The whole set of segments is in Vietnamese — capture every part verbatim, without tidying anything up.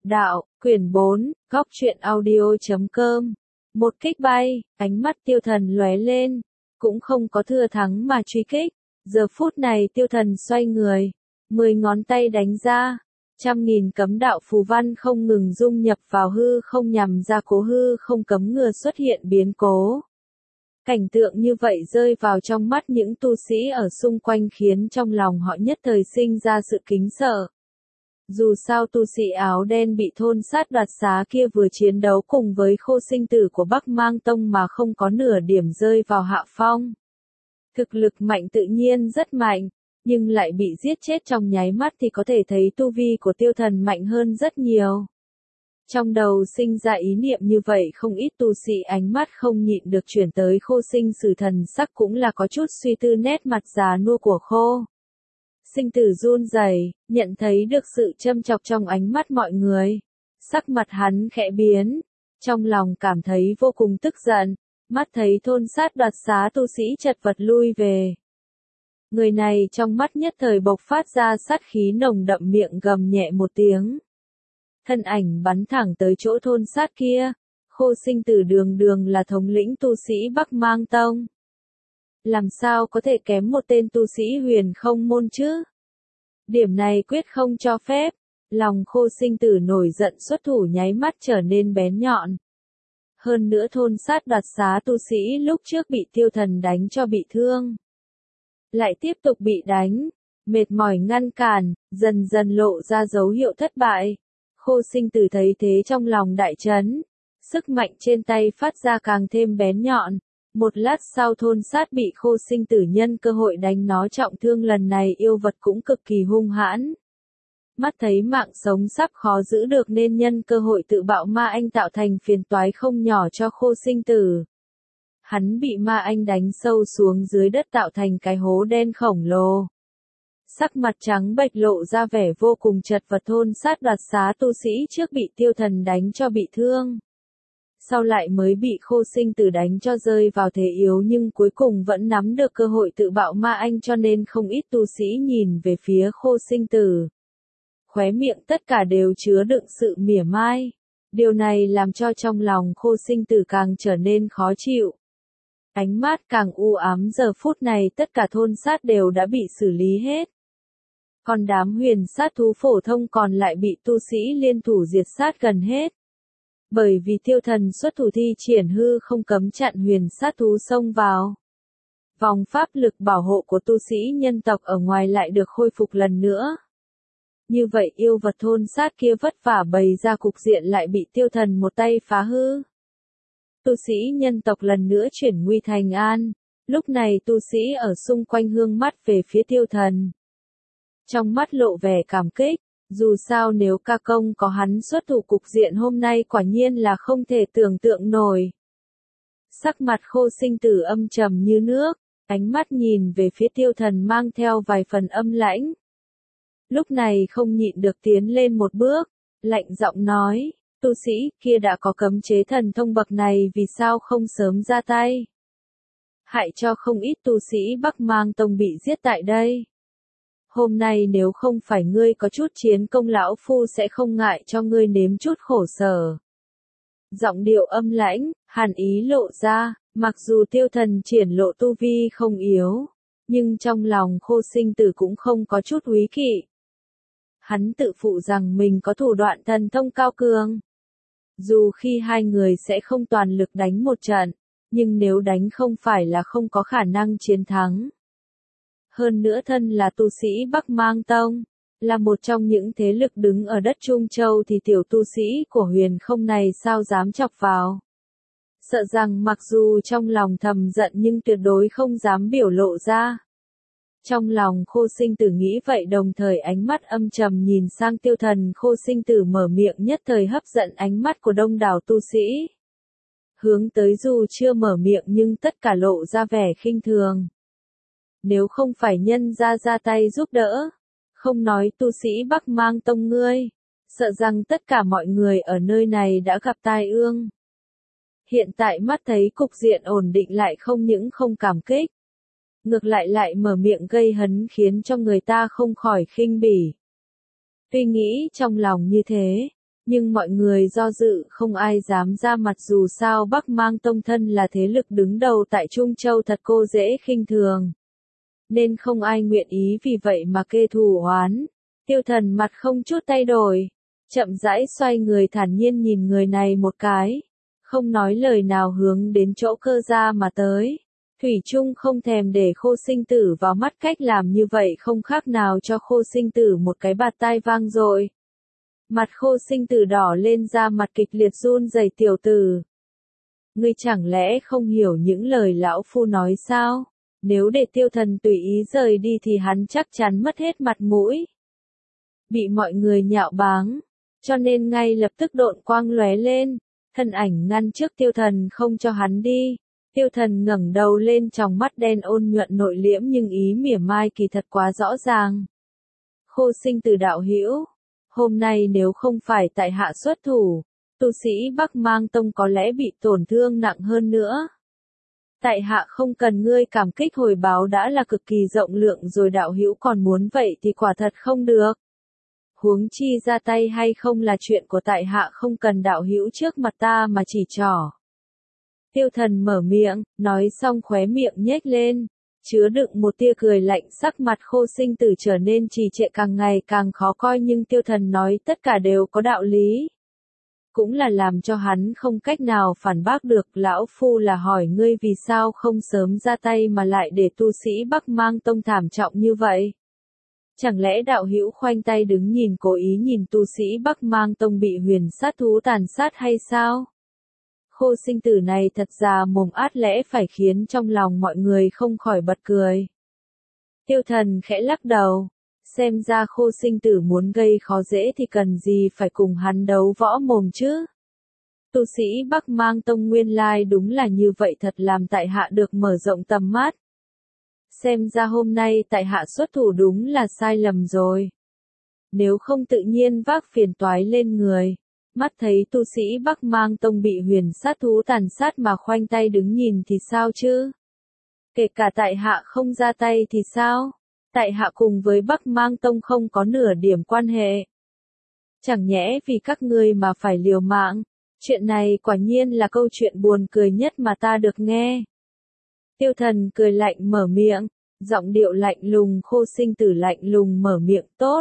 Đạo, quyển bốn, góc truyện audio chấm com. Một kích bay, ánh mắt Tiêu Thần lóe lên, cũng không có thừa thắng mà truy kích. Giờ phút này Tiêu Thần xoay người, mười ngón tay đánh ra, trăm nghìn cấm đạo phù văn không ngừng dung nhập vào hư không nhằm ra cố hư không cấm ngừa xuất hiện biến cố. Cảnh tượng như vậy rơi vào trong mắt những tu sĩ ở xung quanh khiến trong lòng họ nhất thời sinh ra sự kính sợ. Dù sao tu sĩ áo đen bị thôn sát đoạt xá kia vừa chiến đấu cùng với Khô Sinh Tử của Bắc Mang Tông mà không có nửa điểm rơi vào hạ phong. Thực lực mạnh tự nhiên rất mạnh, nhưng lại bị giết chết trong nháy mắt thì có thể thấy tu vi của Tiêu Thần mạnh hơn rất nhiều. Trong đầu sinh ra ý niệm như vậy không ít tu sĩ ánh mắt không nhịn được chuyển tới Khô Sinh Sử thần sắc cũng là có chút suy tư nét mặt già nua của Khô Sinh Tử run rẩy, nhận thấy được sự châm chọc trong ánh mắt mọi người. Sắc mặt hắn khẽ biến, trong lòng cảm thấy vô cùng tức giận, mắt thấy thôn sát đoạt xá tu sĩ chật vật lui về. Người này trong mắt nhất thời bộc phát ra sát khí nồng đậm, miệng gầm nhẹ một tiếng. Thân ảnh bắn thẳng tới chỗ thôn sát kia, Khô Sinh Tử đường đường là thống lĩnh tu sĩ Bắc Mang Tông. Làm sao có thể kém một tên tu sĩ Huyền Không môn chứ? Điểm này quyết không cho phép. Lòng Khô Sinh Tử nổi giận xuất thủ nháy mắt trở nên bén nhọn. Hơn nữa thôn sát đoạt xá tu sĩ lúc trước bị Tiêu Thần đánh cho bị thương. Lại tiếp tục bị đánh, mệt mỏi ngăn cản, dần dần lộ ra dấu hiệu thất bại. Khô Sinh Tử thấy thế trong lòng đại chấn, sức mạnh trên tay phát ra càng thêm bén nhọn. Một lát sau thôn sát bị Khô Sinh Tử nhân cơ hội đánh nó trọng thương, lần này yêu vật cũng cực kỳ hung hãn. Mắt thấy mạng sống sắp khó giữ được nên nhân cơ hội tự bạo ma anh tạo thành phiền toái không nhỏ cho Khô Sinh Tử. Hắn bị ma anh đánh sâu xuống dưới đất tạo thành cái hố đen khổng lồ. Sắc mặt trắng bệch lộ ra vẻ vô cùng chật vật, thôn sát đoạt xá tu sĩ trước bị Tiêu Thần đánh cho bị thương. Sau lại mới bị Khô Sinh Tử đánh cho rơi vào thế yếu nhưng cuối cùng vẫn nắm được cơ hội tự bạo ma anh, cho nên không ít tu sĩ nhìn về phía Khô Sinh Tử. Khóe miệng tất cả đều chứa đựng sự mỉa mai. Điều này làm cho trong lòng Khô Sinh Tử càng trở nên khó chịu. Ánh mắt càng u ám, giờ phút này tất cả thôn sát đều đã bị xử lý hết. Còn đám huyền sát thú phổ thông còn lại bị tu sĩ liên thủ diệt sát gần hết. Bởi vì Tiêu Thần xuất thủ thi triển hư không cấm chặn huyền sát thú xông vào. Vòng pháp lực bảo hộ của tu sĩ nhân tộc ở ngoài lại được khôi phục lần nữa. Như vậy yêu vật thôn sát kia vất vả bày ra cục diện lại bị Tiêu Thần một tay phá hư. Tu sĩ nhân tộc lần nữa chuyển nguy thành an. Lúc này tu sĩ ở xung quanh hương mắt về phía Tiêu Thần. Trong mắt lộ vẻ cảm kích. Dù sao nếu ca công có hắn xuất thủ, cục diện hôm nay quả nhiên là không thể tưởng tượng nổi. Sắc mặt Khô Sinh Tử âm trầm như nước, ánh mắt nhìn về phía Tiêu Thần mang theo vài phần âm lãnh. Lúc này không nhịn được tiến lên một bước, lạnh giọng nói, tu sĩ kia đã có cấm chế thần thông bậc này vì sao không sớm ra tay? Hại cho không ít tu sĩ Bắc Mang Tông bị giết tại đây. Hôm nay nếu không phải ngươi có chút chiến công, lão phu sẽ không ngại cho ngươi nếm chút khổ sở. Giọng điệu âm lãnh, hàn ý lộ ra, mặc dù Tiêu Thần triển lộ tu vi không yếu, nhưng trong lòng Khô Sinh Tử cũng không có chút úy kỵ. Hắn tự phụ rằng mình có thủ đoạn thần thông cao cường. Dù khi hai người sẽ không toàn lực đánh một trận, nhưng nếu đánh không phải là không có khả năng chiến thắng. Hơn nữa thân là tu sĩ Bắc Mang Tông, là một trong những thế lực đứng ở đất Trung Châu thì tiểu tu sĩ của Huyền Không này sao dám chọc vào. Sợ rằng mặc dù trong lòng thầm giận nhưng tuyệt đối không dám biểu lộ ra. Trong lòng Khô Sinh Tử nghĩ vậy, đồng thời ánh mắt âm trầm nhìn sang Tiêu Thần. Khô Sinh Tử mở miệng nhất thời hấp dẫn ánh mắt của đông đảo tu sĩ. Hướng tới dù chưa mở miệng nhưng tất cả lộ ra vẻ khinh thường. Nếu không phải nhân ra ra tay giúp đỡ, không nói tu sĩ Bắc Mang Tông ngươi, sợ rằng tất cả mọi người ở nơi này đã gặp tai ương. Hiện tại mắt thấy cục diện ổn định lại không những không cảm kích, ngược lại lại mở miệng gây hấn khiến cho người ta không khỏi khinh bỉ. Tuy nghĩ trong lòng như thế, Nhưng mọi người do dự không ai dám ra mặt dù sao Bắc Mang Tông thân là thế lực đứng đầu tại Trung Châu thật cô dễ khinh thường. Nên không ai nguyện ý vì vậy mà kê thù oán. Tiêu Thần mặt không chút thay đổi, chậm rãi xoay người thản nhiên nhìn người này một cái, không nói lời nào hướng đến chỗ Cơ Gia mà tới. Thủy chung không thèm để Khô Sinh Tử vào mắt, cách làm như vậy không khác nào cho Khô Sinh Tử một cái bạt tai vang dội. Mặt Khô Sinh Tử đỏ lên, ra mặt kịch liệt run rẩy. Tiểu tử, ngươi chẳng lẽ không hiểu những lời lão phu nói sao? Nếu để Tiêu Thần tùy ý rời đi thì hắn chắc chắn mất hết mặt mũi, bị mọi người nhạo báng, cho nên ngay lập tức độn quang lóe lên, thân ảnh ngăn trước Tiêu Thần không cho hắn đi. Tiêu Thần ngẩng đầu lên, tròng mắt đen ôn nhuận nội liễm nhưng ý mỉa mai kỳ thật quá rõ ràng. Khô Sinh Tử đạo hữu, hôm nay nếu không phải tại hạ xuất thủ, tu sĩ Bắc Mang Tông có lẽ bị tổn thương nặng hơn nữa. Tại hạ không cần ngươi cảm kích hồi báo đã là cực kỳ rộng lượng rồi, đạo hữu còn muốn vậy thì quả thật không được. Huống chi ra tay hay không là chuyện của tại hạ, không cần đạo hữu trước mặt ta mà chỉ trỏ. Tiêu Thần mở miệng, nói xong khóe miệng nhếch lên, chứa đựng một tia cười lạnh. Sắc mặt Khô Sinh Tử trở nên trì trệ, càng ngày càng khó coi, nhưng Tiêu Thần nói tất cả đều có đạo lý, cũng là làm cho hắn không cách nào phản bác được. Lão phu là hỏi ngươi vì sao không sớm ra tay mà lại để tu sĩ Bắc Mang Tông thảm trọng như vậy? Chẳng lẽ đạo hữu khoanh tay đứng nhìn, cố ý nhìn tu sĩ Bắc Mang Tông bị huyền sát thú tàn sát hay sao? Khô Sinh Tử này thật ra mồm át lẽ phải khiến trong lòng mọi người không khỏi bật cười. Tiêu Thần khẽ lắc đầu, xem ra Khô Sinh Tử muốn gây khó dễ thì cần gì phải cùng hắn đấu võ mồm chứ. Tu sĩ Bắc Mang Tông nguyên lai đúng là như vậy, thật làm tại hạ được mở rộng tầm mắt. Xem ra hôm nay tại hạ xuất thủ đúng là sai lầm rồi. Nếu không tự nhiên vác phiền toái lên người. Mắt thấy tu sĩ Bắc Mang Tông bị huyền sát thú tàn sát mà khoanh tay đứng nhìn thì sao chứ? Kể cả tại hạ không ra tay thì sao? Tại hạ cùng với Bắc Mang Tông không có nửa điểm quan hệ. Chẳng nhẽ vì các ngươi mà phải liều mạng? Chuyện này quả nhiên là câu chuyện buồn cười nhất mà ta được nghe. Tiêu Thần cười lạnh mở miệng, giọng điệu lạnh lùng. Khô Sinh Tử lạnh lùng mở miệng, tốt.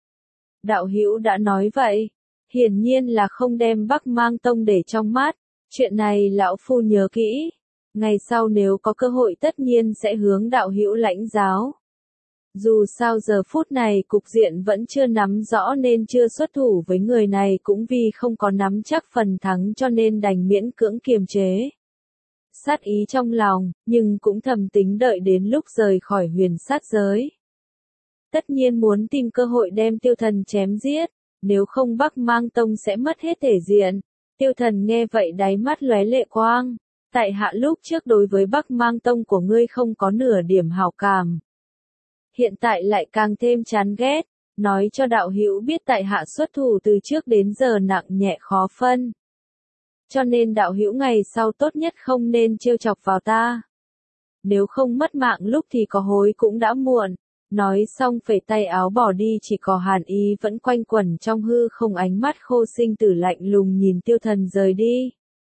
Đạo hữu đã nói vậy, hiển nhiên là không đem Bắc Mang Tông để trong mắt. Chuyện này lão phu nhớ kỹ, ngày sau nếu có cơ hội tất nhiên sẽ hướng đạo hữu lãnh giáo. Dù sao giờ phút này cục diện vẫn chưa nắm rõ nên chưa xuất thủ với người này, cũng vì không có nắm chắc phần thắng cho nên đành miễn cưỡng kiềm chế sát ý trong lòng, nhưng cũng thầm tính đợi đến lúc rời khỏi huyền sát giới. Tất nhiên muốn tìm cơ hội đem Tiêu Thần chém giết, nếu không Bắc Mang Tông sẽ mất hết thể diện. Tiêu Thần nghe vậy đáy mắt lóe lệ quang, tại hạ lúc trước đối với Bắc Mang Tông của ngươi không có nửa điểm hảo cảm. Hiện tại lại càng thêm chán ghét, nói cho đạo hữu biết tại hạ xuất thủ từ trước đến giờ nặng nhẹ khó phân. Cho nên đạo hữu ngày sau tốt nhất không nên trêu chọc vào ta. Nếu không mất mạng lúc thì có hối cũng đã muộn. Nói xong phẩy tay áo bỏ đi, chỉ có hàn ý vẫn quanh quẩn trong hư không. Ánh mắt Khô Sinh Tử lạnh lùng nhìn Tiêu Thần rời đi.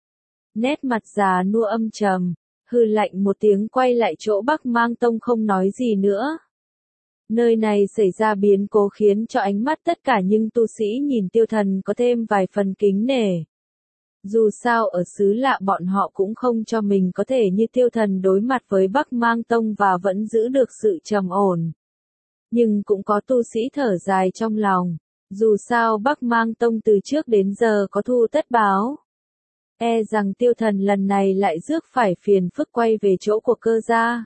Nét mặt già nua âm trầm, hư lạnh một tiếng quay lại chỗ Bắc Mang Tông không nói gì nữa. Nơi này xảy ra biến cố khiến cho ánh mắt tất cả những tu sĩ nhìn Tiêu Thần có thêm vài phần kính nể. Dù sao ở xứ lạ bọn họ cũng không cho mình có thể như Tiêu Thần đối mặt với Bắc Mang Tông và vẫn giữ được sự trầm ổn. Nhưng cũng có tu sĩ thở dài trong lòng, dù sao Bắc Mang Tông từ trước đến giờ có thu tất báo. E rằng Tiêu Thần lần này lại rước phải phiền phức quay về chỗ của Cơ Gia.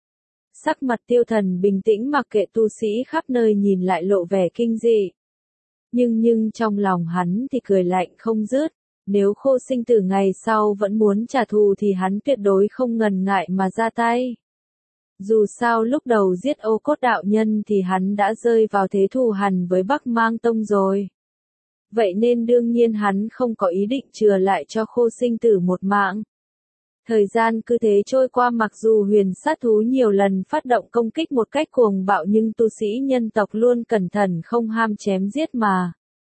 Sắc mặt Tiêu Thần bình tĩnh mặc kệ tu sĩ khắp nơi nhìn lại lộ vẻ kinh dị. Nhưng nhưng trong lòng hắn thì cười lạnh không dứt. Nếu Khô Sinh Tử ngày sau vẫn muốn trả thù thì hắn tuyệt đối không ngần ngại mà ra tay. Dù sao lúc đầu giết Ô Cốt đạo nhân thì hắn đã rơi vào thế thù hằn với Bắc Mang Tông rồi. Vậy nên đương nhiên hắn không có ý định chừa lại cho Khô Sinh Tử một mạng. Thời gian cứ thế trôi qua, mặc dù huyền sát thú nhiều lần phát động công kích một cách cuồng bạo nhưng tu sĩ nhân tộc luôn cẩn thận không ham chém giết mà.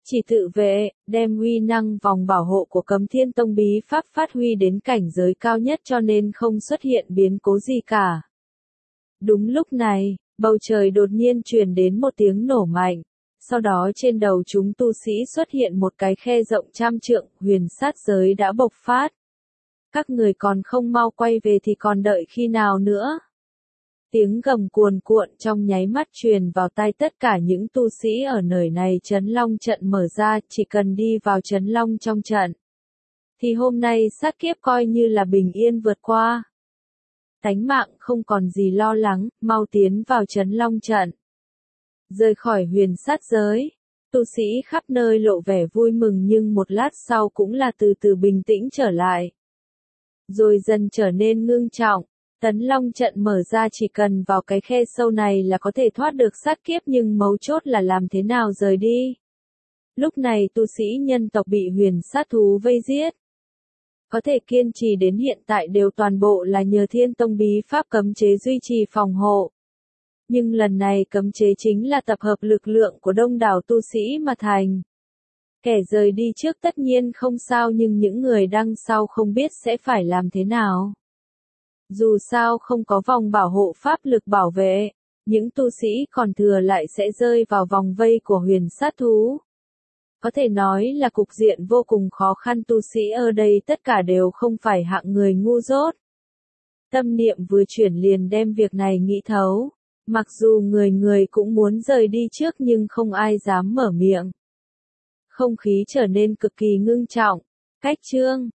Chỉ tự vệ, đem uy năng vòng bảo hộ của Cấm Thiên Tông bí pháp phát huy đến cảnh giới cao nhất cho nên không xuất hiện biến cố gì cả. Đúng lúc này, bầu trời đột nhiên truyền đến một tiếng nổ mạnh. Sau đó trên đầu chúng tu sĩ xuất hiện một cái khe rộng trăm trượng, huyền sát giới đã bộc phát. Các người còn không mau quay về thì còn đợi khi nào nữa? Tiếng gầm cuồn cuộn trong nháy mắt truyền vào tai tất cả những tu sĩ ở nơi này. Trấn Long trận mở ra, chỉ cần đi vào Trấn Long trong trận. Thì hôm nay sát kiếp coi như là bình yên vượt qua. Tánh mạng không còn gì lo lắng, mau tiến vào Trấn Long trận. Rời khỏi huyền sát giới, tu sĩ khắp nơi lộ vẻ vui mừng nhưng một lát sau cũng là từ từ bình tĩnh trở lại. Rồi dần trở nên ngưng trọng, Tấn Long trận mở ra chỉ cần vào cái khe sâu này là có thể thoát được sát kiếp nhưng mấu chốt là làm thế nào rời đi. Lúc này tu sĩ nhân tộc bị huyền sát thú vây giết. Có thể kiên trì đến hiện tại đều toàn bộ là nhờ Thiên Tông bí pháp cấm chế duy trì phòng hộ. Nhưng lần này cấm chế chính là tập hợp lực lượng của đông đảo tu sĩ mà thành. Kẻ rời đi trước tất nhiên không sao nhưng những người đằng sau không biết sẽ phải làm thế nào. Dù sao không có vòng bảo hộ pháp lực bảo vệ, những tu sĩ còn thừa lại sẽ rơi vào vòng vây của huyền sát thú. Có thể nói là cục diện vô cùng khó khăn, tu sĩ ở đây tất cả đều không phải hạng người ngu dốt. Tâm niệm vừa chuyển liền đem việc này nghĩ thấu. Mặc dù người người cũng muốn rời đi trước nhưng không ai dám mở miệng. Không khí trở nên cực kỳ ngưng trọng. Cách chương